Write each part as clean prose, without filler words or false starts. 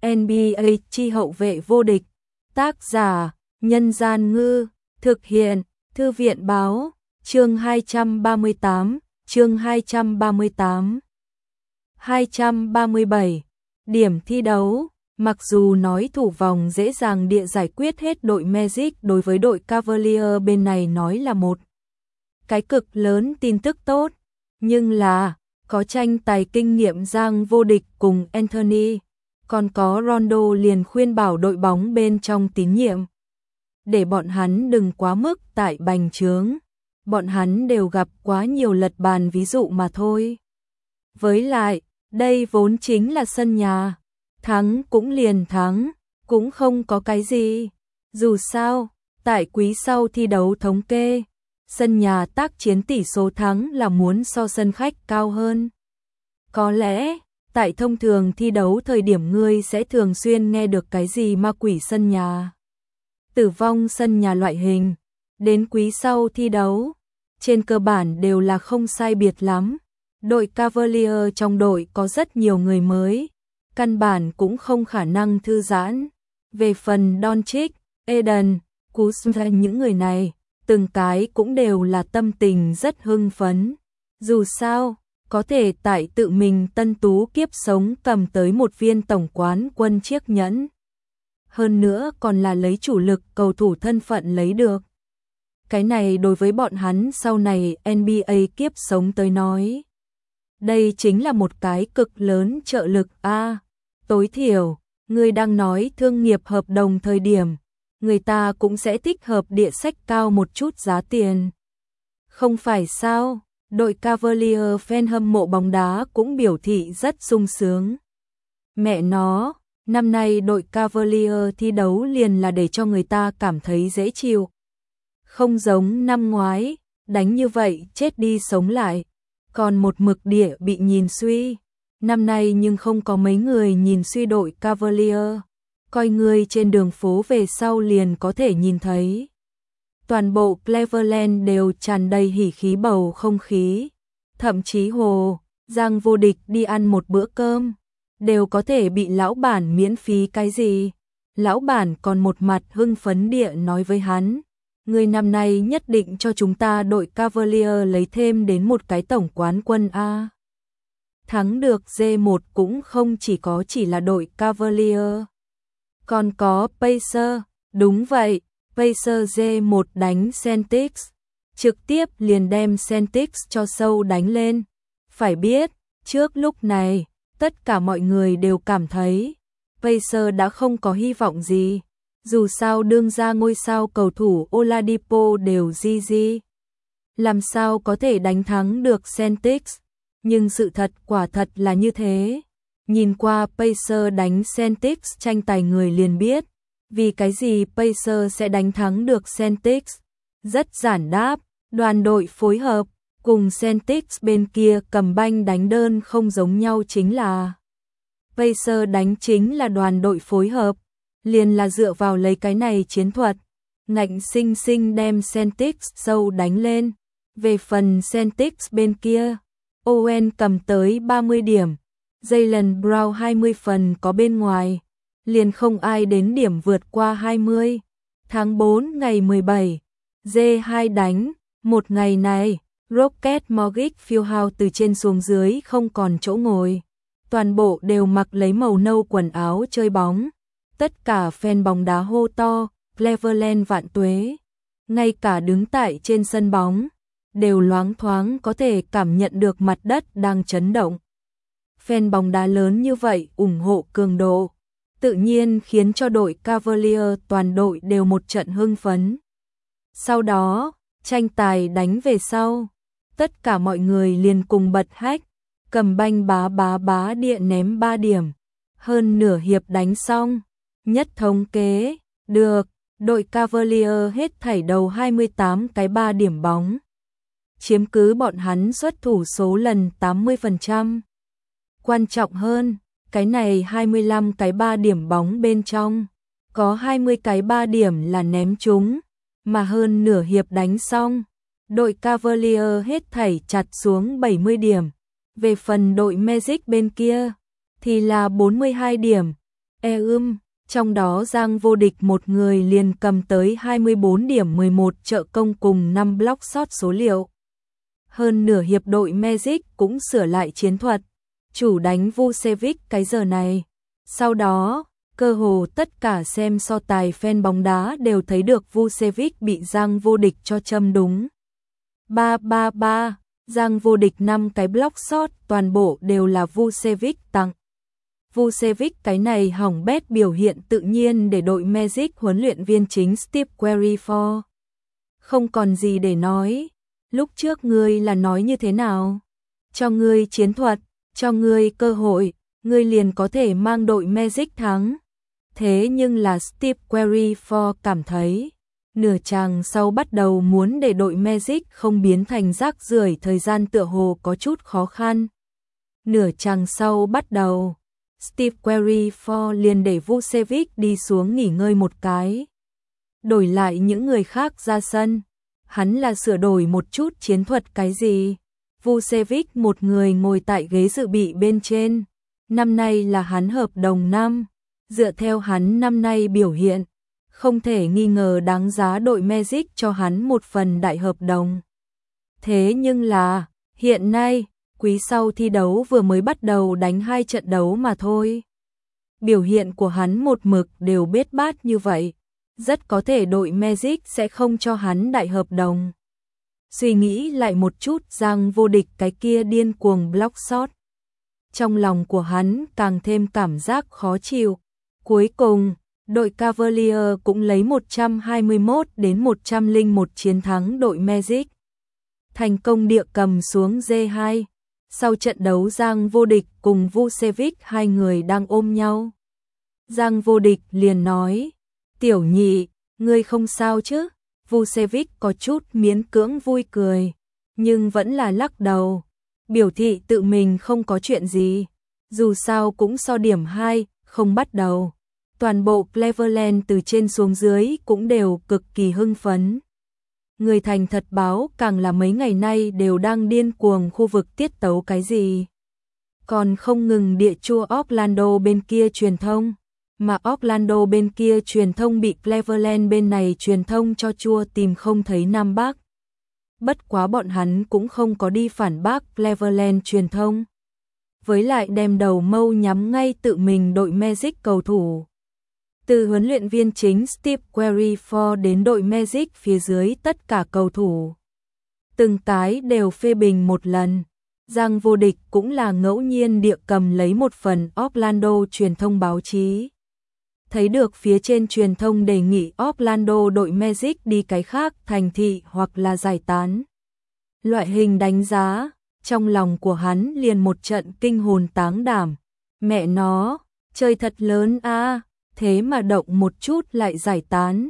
NBA chi hậu vệ vô địch. Tác giả: Nhân Gian Ngư. Thực hiện: Thư viện Báo. Chương 238. Chương 238. 237. Điểm thi đấu. Mặc dù nói thủ vòng dễ dàng địa giải quyết hết đội Magic, đối với đội Cavalier bên này nói là một cái cực lớn tin tức tốt, nhưng là có tranh tài kinh nghiệm giang vô địch cùng Anthony, còn có Rondo liền khuyên bảo đội bóng bên trong tín nhiệm, để bọn hắn đừng quá mức tại bành trướng. Bọn hắn đều gặp quá nhiều lật bàn ví dụ mà thôi. Với lại, đây vốn chính là sân nhà, thắng cũng liền thắng, cũng không có cái gì. Dù sao, tại quý sau thi đấu thống kê, sân nhà tác chiến tỷ số thắng là muốn so sân khách cao hơn. Có lẽ, tại thông thường thi đấu thời điểm ngươi sẽ thường xuyên nghe được cái gì ma quỷ sân nhà, tử vong sân nhà loại hình. Đến quý sau thi đấu, trên cơ bản đều là không sai biệt lắm. Đội Cavalier trong đội có rất nhiều người mới, căn bản cũng không khả năng thư giãn. Về phần Doncic, Eden, Kuzma, những người này, từng cái cũng đều là tâm tình rất hưng phấn. Dù sao, có thể tại tự mình tân tú kiếp sống cầm tới một viên tổng quán quân chiếc nhẫn. Hơn nữa còn là lấy chủ lực cầu thủ thân phận lấy được. Cái này đối với bọn hắn sau này NBA kiếp sống tới nói, đây chính là một cái cực lớn trợ lực a. Tối thiểu, người đang nói thương nghiệp hợp đồng thời điểm, người ta cũng sẽ tích hợp địa sách cao một chút giá tiền. Không phải sao? Đội Cavalier fan hâm mộ bóng đá cũng biểu thị rất sung sướng. Mẹ nó, năm nay đội Cavalier thi đấu liền là để cho người ta cảm thấy dễ chịu. Không giống năm ngoái, đánh như vậy chết đi sống lại, còn một mực địa bị nhìn suy. Năm nay nhưng không có mấy người nhìn suy đội Cavalier, coi người trên đường phố về sau liền có thể nhìn thấy. Toàn bộ Cleveland đều tràn đầy hỉ khí bầu không khí, thậm chí Hồ Giang vô địch đi ăn một bữa cơm, đều có thể bị lão bản miễn phí cái gì. Lão bản còn một mặt hưng phấn địa nói với hắn, người năm nay nhất định cho chúng ta đội Cavalier lấy thêm đến một cái tổng quán quân a. Thắng được G1 cũng không chỉ là đội Cavalier, còn có Pacers. Đúng vậy, Pacers G1 đánh Celtics, trực tiếp liền đem Celtics cho sâu đánh lên. Phải biết, trước lúc này, tất cả mọi người đều cảm thấy Pacers đã không có hy vọng gì. Dù sao đương ra ngôi sao cầu thủ Oladipo đều GG, làm sao có thể đánh thắng được Celtics. Nhưng sự thật quả thật là như thế. Nhìn qua Pacers đánh Celtics tranh tài người liền biết, vì cái gì Pacers sẽ đánh thắng được Celtics. Rất giản đáp, đoàn đội phối hợp, cùng Celtics bên kia cầm banh đánh đơn không giống nhau chính là Pacers đánh chính là đoàn đội phối hợp, liền là dựa vào lấy cái này chiến thuật, ngạnh sinh sinh đem Celtics sâu đánh lên. Về phần Celtics bên kia, Owen cầm tới 30 điểm, Jaylen Brown 20 phần có bên ngoài, liền không ai đến điểm vượt qua 20. Tháng 4 ngày 17, G2 đánh, một ngày này, Rocket Mortgage Fieldhouse từ trên xuống dưới không còn chỗ ngồi, toàn bộ đều mặc lấy màu nâu quần áo chơi bóng. Tất cả fan bóng đá hô to, Cleveland vạn tuế. Ngay cả đứng tại trên sân bóng, đều loáng thoáng có thể cảm nhận được mặt đất đang chấn động. Fan bóng đá lớn như vậy ủng hộ cường độ, tự nhiên khiến cho đội Cavalier toàn đội đều một trận hưng phấn. Sau đó, tranh tài đánh về sau, tất cả mọi người liền cùng bật hách, cầm banh bá địa ném 3 điểm. Hơn nửa hiệp đánh xong, nhất thống kế, được, đội Cavalier hết thảy đầu 28 cái 3 điểm bóng, chiếm cứ bọn hắn xuất thủ số lần 80%. Quan trọng hơn, cái này 25 cái 3 điểm bóng bên trong, có 20 cái 3 điểm là ném trúng, mà hơn nửa hiệp đánh xong, đội Cavalier hết thảy chặt xuống 70 điểm. Về phần đội Magic bên kia, thì là 42 điểm. Trong đó Giang Vô Địch một người liền cầm tới 24 điểm 11 trợ công cùng 5 block shot số liệu. Hơn nửa hiệp đội Magic cũng sửa lại chiến thuật, chủ đánh Vucevic cái giờ này. Sau đó, cơ hồ tất cả xem so tài fan bóng đá đều thấy được Vucevic bị Giang Vô Địch cho châm đúng. 3-3-3, Giang Vô Địch 5 cái block shot toàn bộ đều là Vucevic tặng. Vucevic cái này hỏng bét biểu hiện tự nhiên để đội Magic huấn luyện viên chính Steve Querrey không còn gì để nói. Lúc trước ngươi là nói như thế nào? Cho ngươi chiến thuật, cho ngươi cơ hội, ngươi liền có thể mang đội Magic thắng. Thế nhưng là Steve Querrey cảm thấy, nửa chàng sau bắt đầu muốn để đội Magic không biến thành rác rưởi, thời gian tựa hồ có chút khó khăn. Nửa chàng sau bắt đầu, Steve Querrey liền để Vucevic đi xuống nghỉ ngơi một cái. Đổi lại những người khác ra sân. Hắn là sửa đổi một chút chiến thuật cái gì? Vucevic một người ngồi tại ghế dự bị bên trên. Năm nay là hắn hợp đồng năm. Dựa theo hắn năm nay biểu hiện, không thể nghi ngờ đáng giá đội Magic cho hắn một phần đại hợp đồng. Thế nhưng là, hiện nay, quý sau thi đấu vừa mới bắt đầu đánh 2 trận đấu mà thôi. Biểu hiện của hắn một mực đều bết bát như vậy. Rất có thể đội Magic sẽ không cho hắn đại hợp đồng. Suy nghĩ lại một chút, Giang Vô Địch cái kia điên cuồng block shot. Trong lòng của hắn càng thêm cảm giác khó chịu. Cuối cùng, đội Cavalier cũng lấy 121-101 chiến thắng đội Magic. Thành công địa cầm xuống G2. Sau trận đấu Giang Vô Địch cùng Vucevic hai người đang ôm nhau. Giang Vô Địch liền nói: "Tiểu nhị, ngươi không sao chứ?" Vucevic có chút miễn cưỡng vui cười, nhưng vẫn là lắc đầu, biểu thị tự mình không có chuyện gì. Dù sao cũng so điểm 2, không bắt đầu. Toàn bộ Cleveland từ trên xuống dưới cũng đều cực kỳ hưng phấn. Người thành thật báo càng là mấy ngày nay đều đang điên cuồng khu vực tiết tấu cái gì. Còn không ngừng địa chua Orlando bên kia truyền thông. Mà Orlando bên kia truyền thông bị Cleveland bên này truyền thông cho chua tìm không thấy Nam Bắc. Bất quá bọn hắn cũng không có đi phản bác Cleveland truyền thông. Với lại đem đầu mâu nhắm ngay tự mình đội Magic cầu thủ. Từ huấn luyện viên chính Steve Querrey đến đội Magic phía dưới tất cả cầu thủ. Từng cái đều phê bình một lần. Giang Vô Địch cũng là ngẫu nhiên địa cầm lấy một phần Orlando truyền thông báo chí. Thấy được phía trên truyền thông đề nghị Orlando đội Magic đi cái khác thành thị hoặc là giải tán. Loại hình đánh giá, trong lòng của hắn liền một trận kinh hồn táng đảm. Mẹ nó, chơi thật lớn a, thế mà động một chút lại giải tán.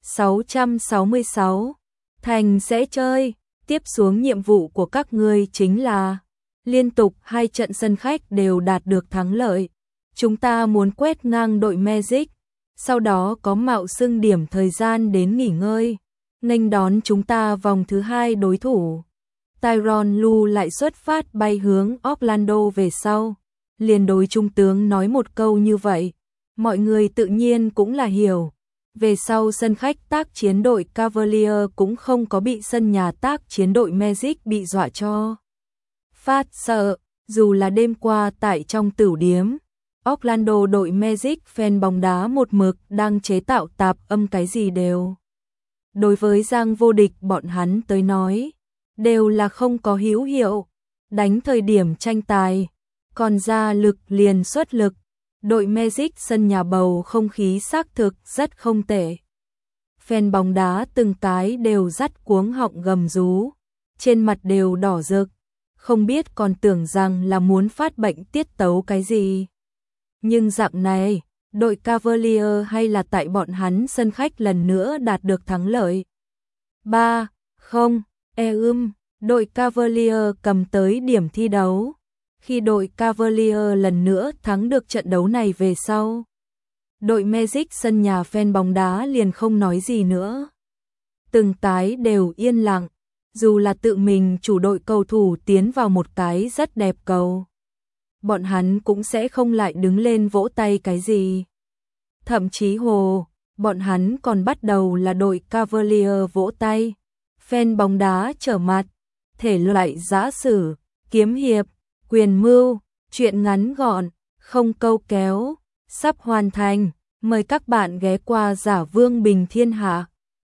666, Thành sẽ chơi, tiếp xuống nhiệm vụ của các ngươi chính là liên tục 2 trận sân khách đều đạt được thắng lợi. Chúng ta muốn quét ngang đội Magic, sau đó có mạo xưng điểm thời gian đến nghỉ ngơi, nghênh đón chúng ta vòng thứ 2 đối thủ. Tyronn Lue lại xuất phát bay hướng Orlando về sau, liền đối trung tướng nói một câu như vậy, mọi người tự nhiên cũng là hiểu. Về sau sân khách tác chiến đội Cavalier cũng không có bị sân nhà tác chiến đội Magic bị dọa cho phát sợ, dù là đêm qua tại trong tửu điếm. Orlando đội Magic fan bóng đá một mực đang chế tạo tạp âm cái gì đều. Đối với Giang Vô Địch bọn hắn tới nói, đều là không có hữu hiệu, đánh thời điểm tranh tài, còn ra lực liền xuất lực. Đội Magic sân nhà bầu không khí xác thực rất không tệ. Fan bóng đá từng cái đều dắt cuống họng gầm rú, trên mặt đều đỏ rực, không biết còn tưởng rằng là muốn phát bệnh tiết tấu cái gì. Nhưng dạng này, đội Cavalier hay là tại bọn hắn sân khách lần nữa đạt được thắng lợi. 3-0, đội Cavalier cầm tới điểm thi đấu. Khi đội Cavalier lần nữa thắng được trận đấu này về sau, đội Magic sân nhà fan bóng đá liền không nói gì nữa. Từng cái đều yên lặng, dù là tự mình chủ đội cầu thủ tiến vào một cái rất đẹp cầu. Bọn hắn cũng sẽ không lại đứng lên vỗ tay cái gì. Thậm chí bọn hắn còn bắt đầu là đội Cavalier vỗ tay. Fan bóng đá trở mặt, thể loại giã sử, kiếm hiệp, quyền mưu, truyện ngắn gọn, không câu kéo, sắp hoàn thành. Mời các bạn ghé qua Giả Vương Bình Thiên Hạ.